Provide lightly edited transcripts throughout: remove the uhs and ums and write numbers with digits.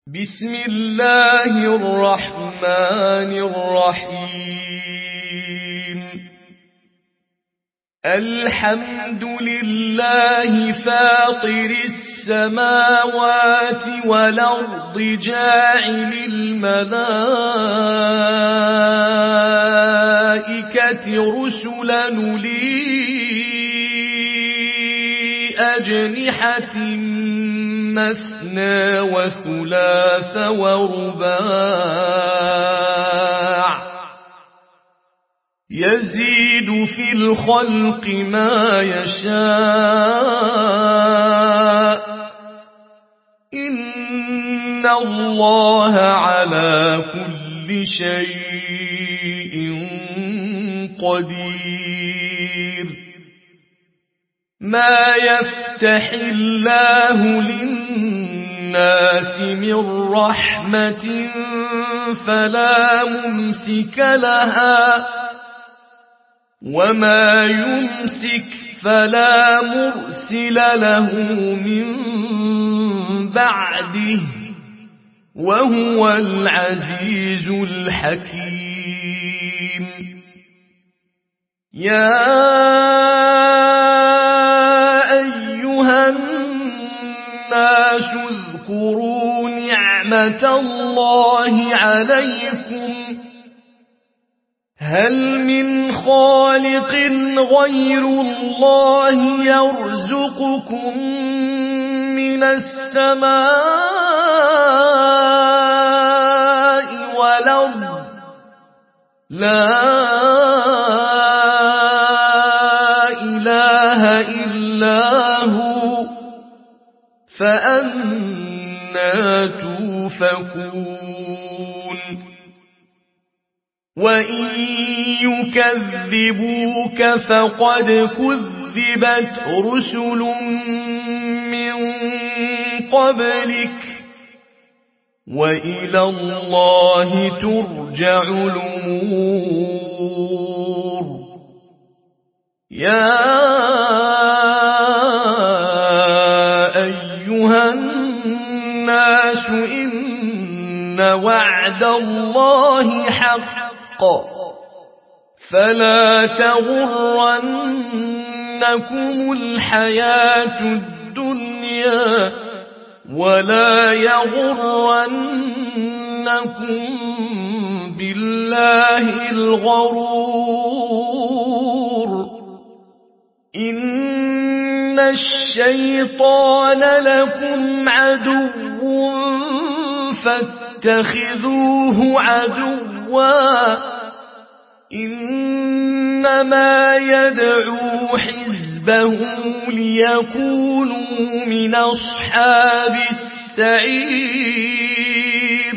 بسم الله الرحمن الرحيم الحمد لله فاطر السماوات والأرض جاعل الملائكة رسلا أولي أجنحة مثنى وثلاث ورباع يزيد في الخلق ما يشاء إن الله على كل شيء قدير ما يفتح الله للناس من رحمة فلا ممسك لها وما يمسك فلا مرسل له من بعده وهو العزيز الحكيم يا أيها الناس اذكروا نعمة الله عليكم هل من خالق غير الله يرزقكم من السماء والأرض لا إله إلا هو فأنى توفكون وإن يكذبوك فقد كذبت رسل من قبلك وإلى الله ترجع الأمور يا أيها الناس إن وعد الله حق فلا تغرنكم الحياة الدنيا ولا يغرنكم بالله الغرور إن الشيطان لكم عدو فاتخذوه عدوا إنما يدعو حزبه ليكونوا من أصحاب السعير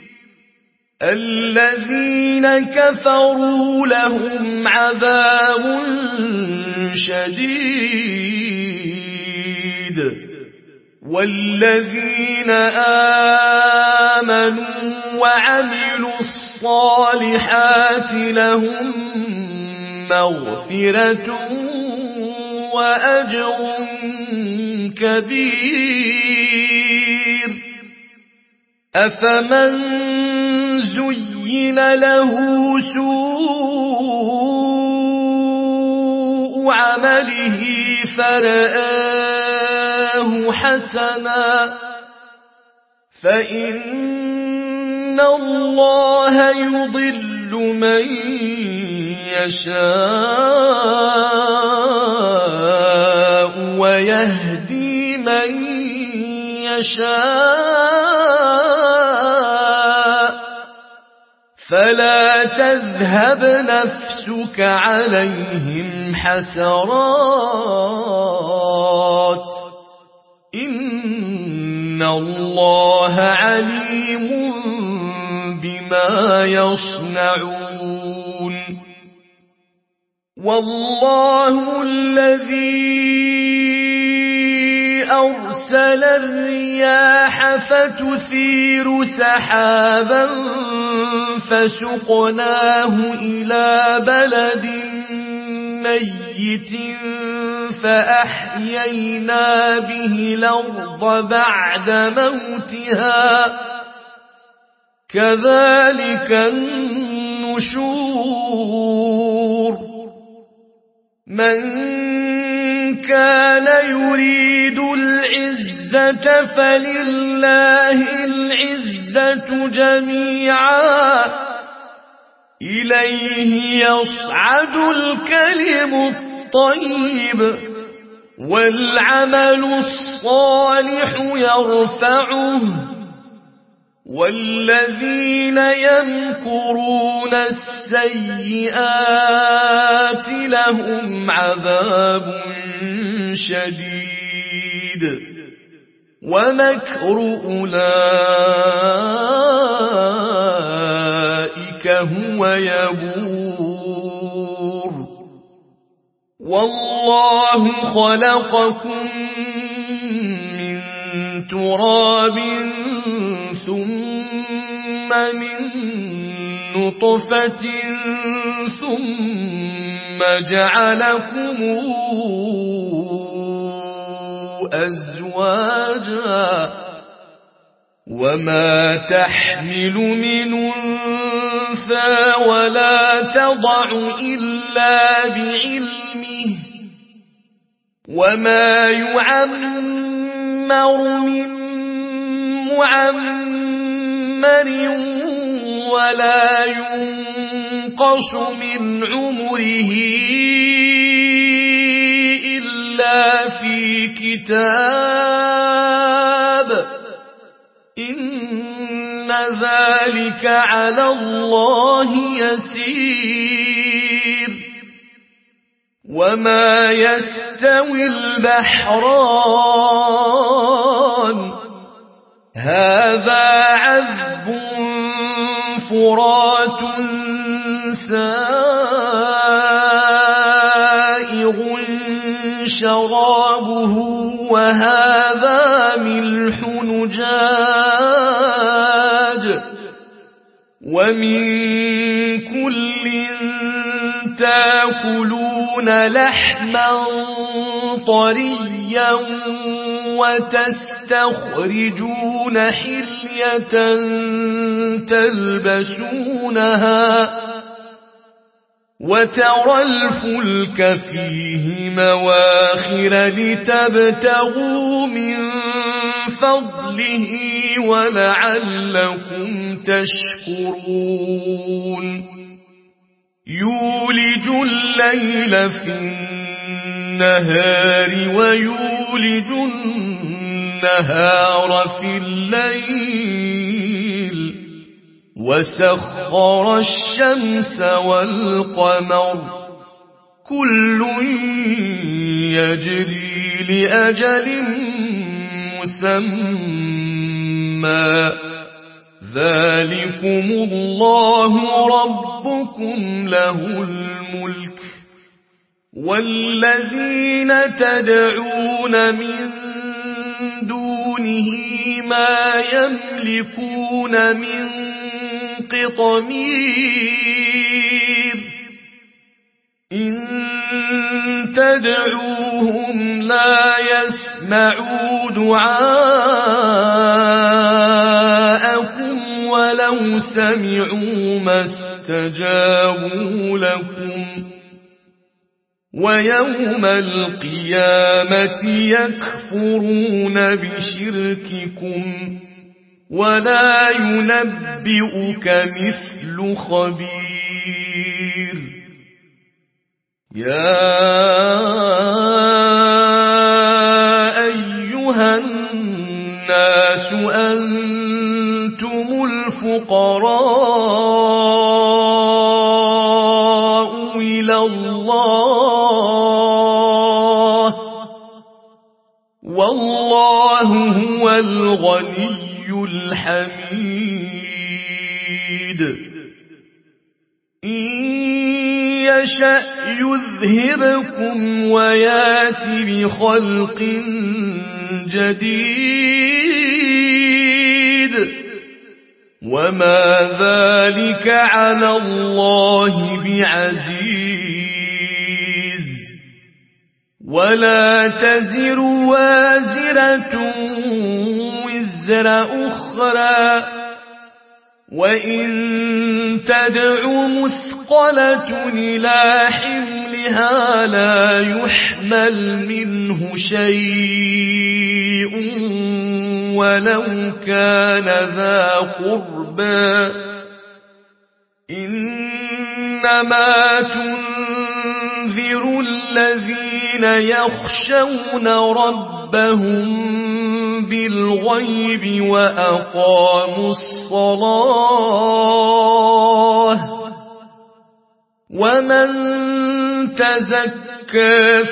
الذين كفروا لهم عذاب شديد والذين آمنوا وعملوا الصالحات لهم مغفرة وأجر كبير أفمن زين له سوء عمله فرآه حسنا فإن الله يضل من يشاء ويهدي من يشاء فلا تذهب نفسك عليهم حسرات إن الله عليم بما يصنعون والله الذي أرسل الرياح فتثير سحابا فسقناه إلى بلد ميت فأحيينا به الأرض بعد موتها كذلك النشور من كان يريد العزة فلله العزة جميعا إليه يصعد الكلم الطيب والعمل الصالح يرفعه والذين يمكرون السيئات لهم عذاب شديد ومكر أولئك هو يبور والله خلقكم من تراب ثم من نطفة ثم جعلكم أزواجا وما تحمل من أنثى ولا تضع إلا بعلمه وما يعمر من معمر ولا ينقص من عمره إلا في كتاب إن ذلك على الله يسير وما يستوي البحران هذا عذب فرات سائغ شرابه وهذا ملح نجاج ومن كل تاكلون لحما طريا وتستخرجون حلية تلبسونها وترى الفلك فيه مواخر لتبتغوا من فضله ولعلكم تشكرون يولج الليل في النهار ويولج النهار في الليل وسخر الشمس والقمر كل يجري لأجل مسمى ذلكم الله ربكم له الملك والذين تدعون من دونه ما يملكون من قطمير إن تدعوهم لا يسمعوا دعاءكم ولو سمعوا ما استجابوا لكم ويوم القيامة يكفرون بشرككم ولا ينبئك مثل خبير يا أيها الناس أنتم الفقراء إلى الله والله هو الغني الحميد إن يشأ يذهبكم ويات بخلق جديد وما ذلك على الله بعزيز ولا تزر وازرة وزر أخرى وإن تدع مثقلة إلى حملها لا يحمل منه شيء ولو كان ذا قربى إنما تنذر الذين يخشون ربهم بالغيب وأقاموا الصلاة ومن تزكى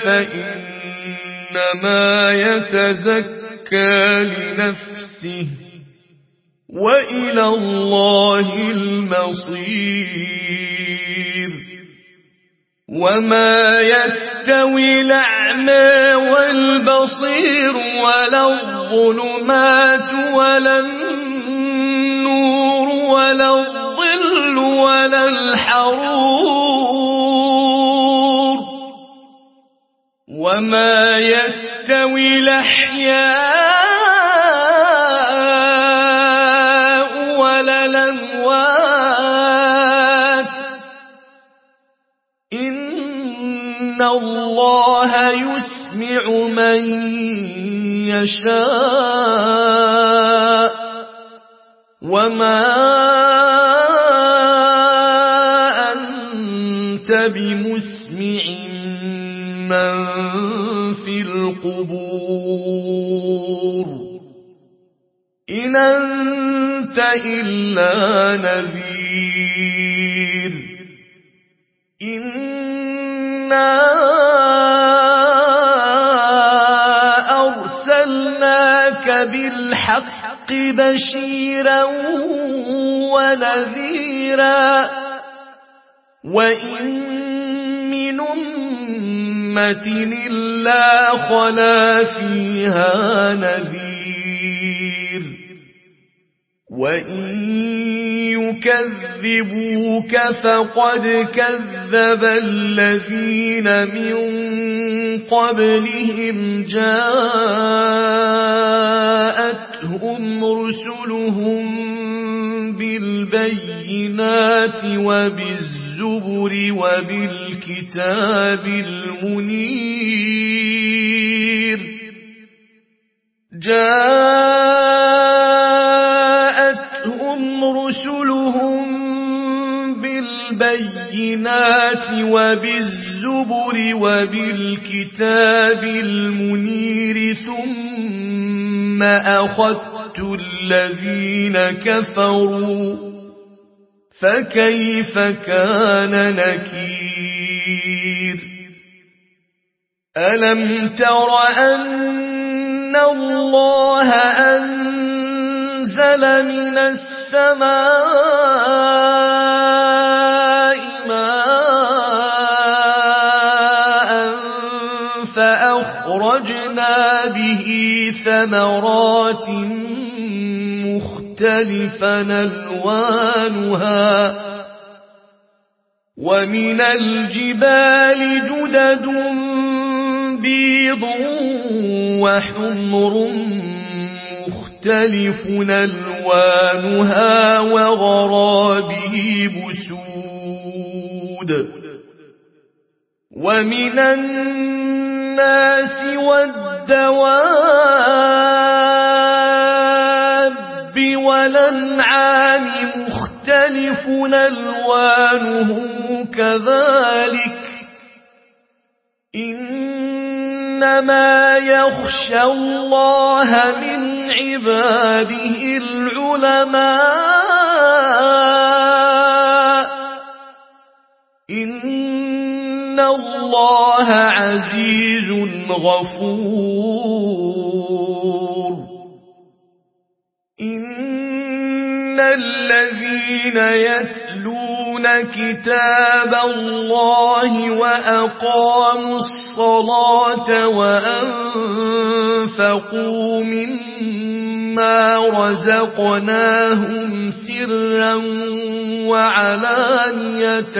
فإنما يتزكى لنفسه وإلى الله المصير وما يستوي الأعمى والبصير ولا الظلمات ولا النور ولا الظل ولا الحرور وما يستوي الأحياء ولا الأموات إن الله يسمع من يشاء وما أنت بمسمع من في القبور إن أنت إلا نذير إنا أرسلناك بالحق بشيرا ونذيرا وإن من أمة إلا خلا فيها نذير وإن يكذبوك فقد كذب الذين من قبلهم جاءتهم رسلهم بالبينات وبالزبر وبالكتاب المنير جاءتهم رسلهم بالبينات وبالزبر وبالكتاب المنير ثم أخذت الذين كفروا فكيف كان نكير ألم تر أن الله أنزل من السماء ماء فأخرجنا به ثمرات مختلفا ألوانها ومن الجبال جدد بيض وحمر مختلف ألوانها وغرابيب سود ومن الناس والدواب والأنعام مختلف ألوانه كذلك إنما يخشى الله من عباده العلماء إن الله عزيز غفور إن الذين يتلون كتاب الله وأقاموا الصلاة وأنفقوا مما رزقناهم سرا وعلانية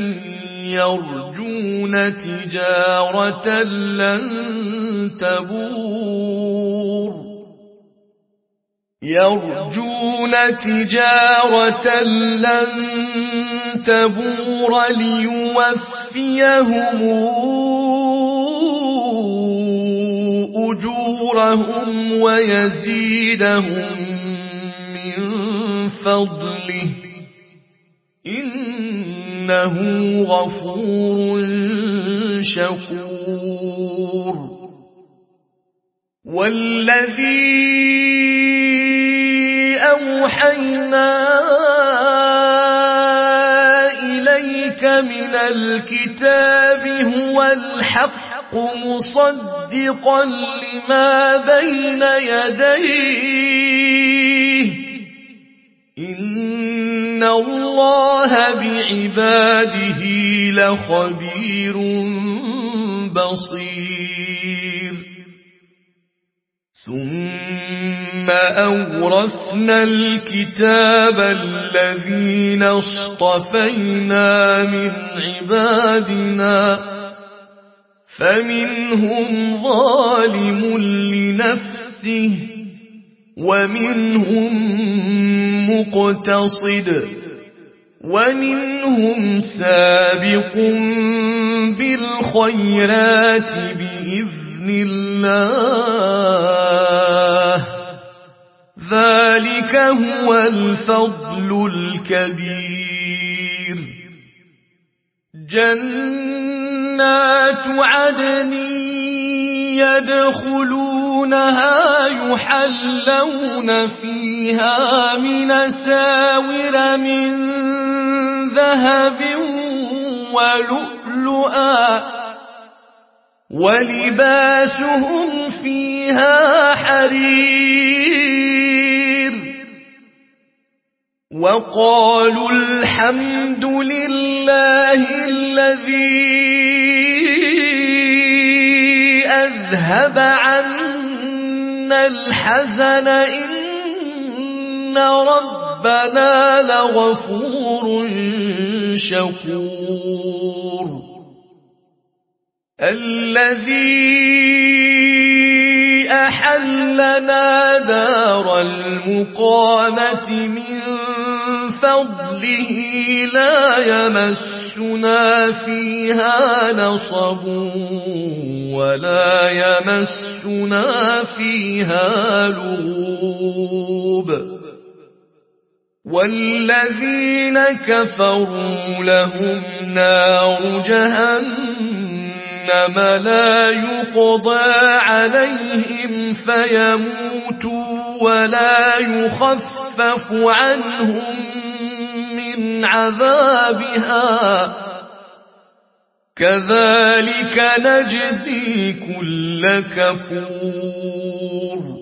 يرجون تجارة لن تبور يرجون تجارة لن تبور ليوفيهم أجورهم ويزيدهم من فضله إنه غفور شكور والذي أوحينا إليك من الكتاب هو الحق مصدقا لما بين يديه إن الله بعباده لخبير بصير ثم أورثنا الكتاب الذين اصطفينا من عبادنا فمنهم ظالم لنفسه ومنهم مقتصد ومنهم سابق بالخيرات بإذن الله ذلك هو الفضل الكبير جنات عدن يدخلونها يحلون فيها من ساور من ذهب ولؤلؤا ولباسهم فيها حرير وقالوا الحمد لله الذي أذهب عنا الحزن إن ربنا لغفور شكور الذي أحلنا دار المقامة من فضله لا يمسنا فيها نصب ولا يمسنا فيها لغوب والذين كفروا لهم نار جهنم لا يقضى عليهم فيموتوا ولا يخفف عنهم من عذابها كذلك نجزي كل كفور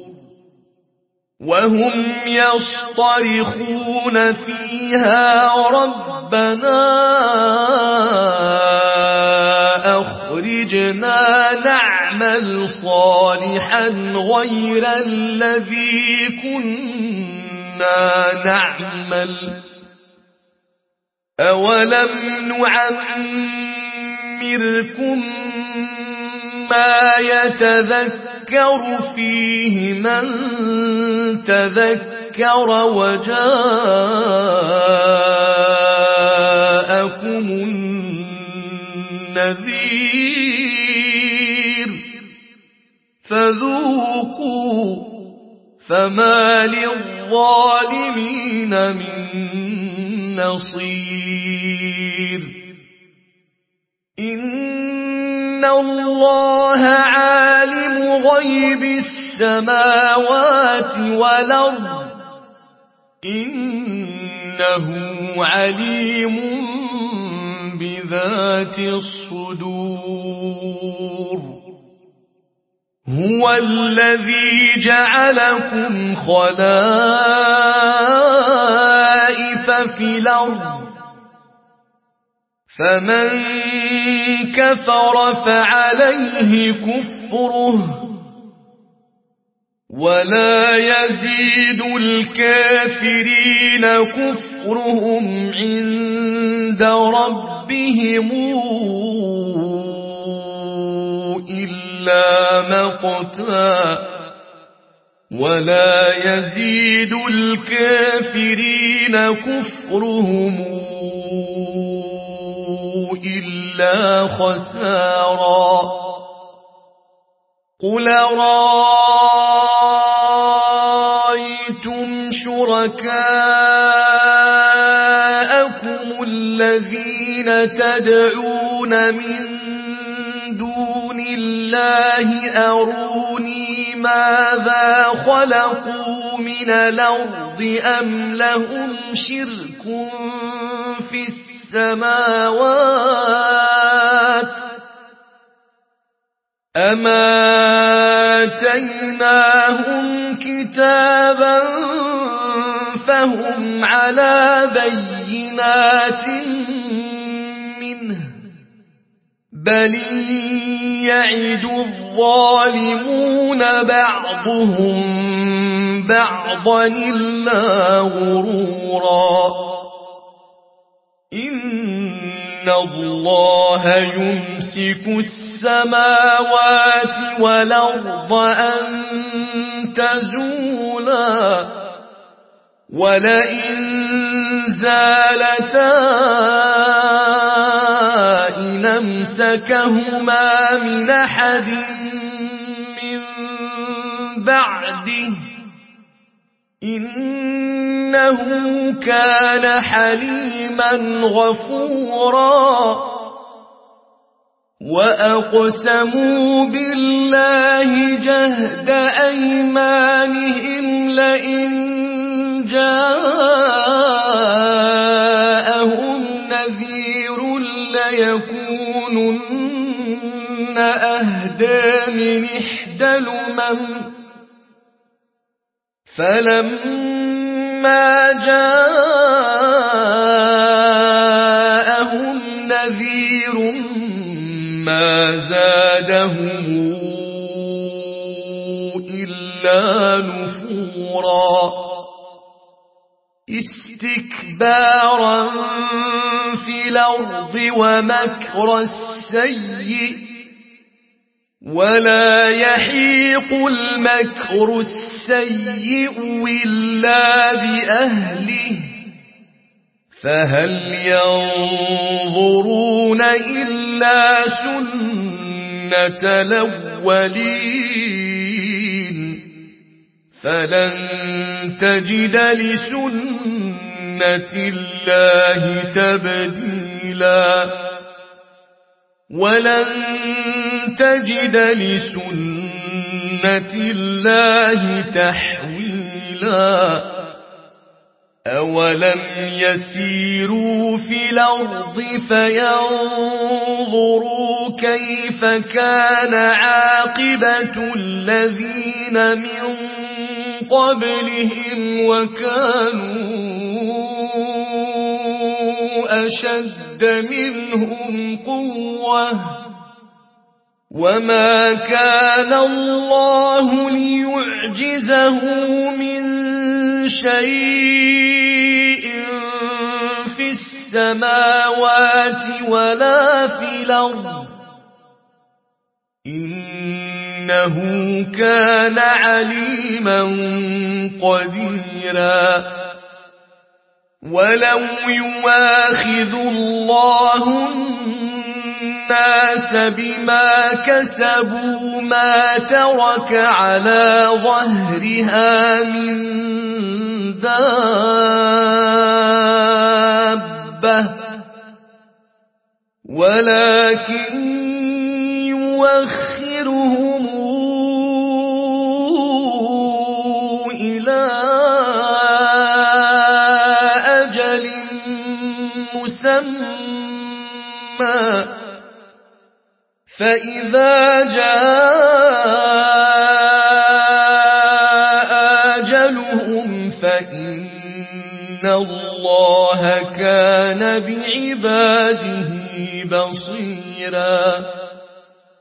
وهم يصطرخون فيها ربنا أخرجنا نعمل صالحا غير الذي كنا نعمل أولم نعمركم ما يتذكر فيه من تذكر وجاءكم النذير فذوقوا فما للظالمين من نصير إن الله عالم غيب السماوات والأرض إنه عليم بذات الصدور هو الذي جعلكم خلائف في الأرض فمن كفر فعليه كفره ولا يزيد الكافرين كفرهم عند ربهم إلا مقتا ولا يزيد الكافرين كفرهم إلا خسارا قل رأيتم شركاءكم الذين تدعون من دون الله أروني ماذا خلقوا من الأرض أم لهم شرك في السماوات أم آتيناهم كتابا فهم على بينات منه بل يعد الظالمون بعضهم بعضا إلا غرورا إن الله يمسك السماوات والأرض أن تزولا ولئن زالتا إن أمسكهما من أحد من بعده إنه كان حليما غفورا وأقسموا بالله جهد أيمانهم لئن جاءهم نذير ليكونن أهدى من إحدى الأمم فلما جاءهم نذير ما زادهم إلا نفورا استكبارا في الأرض ومكر السيء ولا يحيق المكر السيء إلا بأهله فهل ينظرون إلا سنة الأولين فلن تجد لسنة الله تبديلا ولن تجد لسنة الله تحويلا أولم يسيروا في الأرض فينظروا كيف كان عاقبة الذين من قبلهم وكانوا أشد منهم قوة وما كان الله ليعجزه من شيء في السماوات ولا في الأرض إنه كان عليما قديرا ولو يواخذ الله الناس بما كسبوا ما ترك على ظهرها من دابة ولكن يوخرهم إلى أجل مسمى فإذا جاء أجلهم فإن الله كان بعباده بصيرا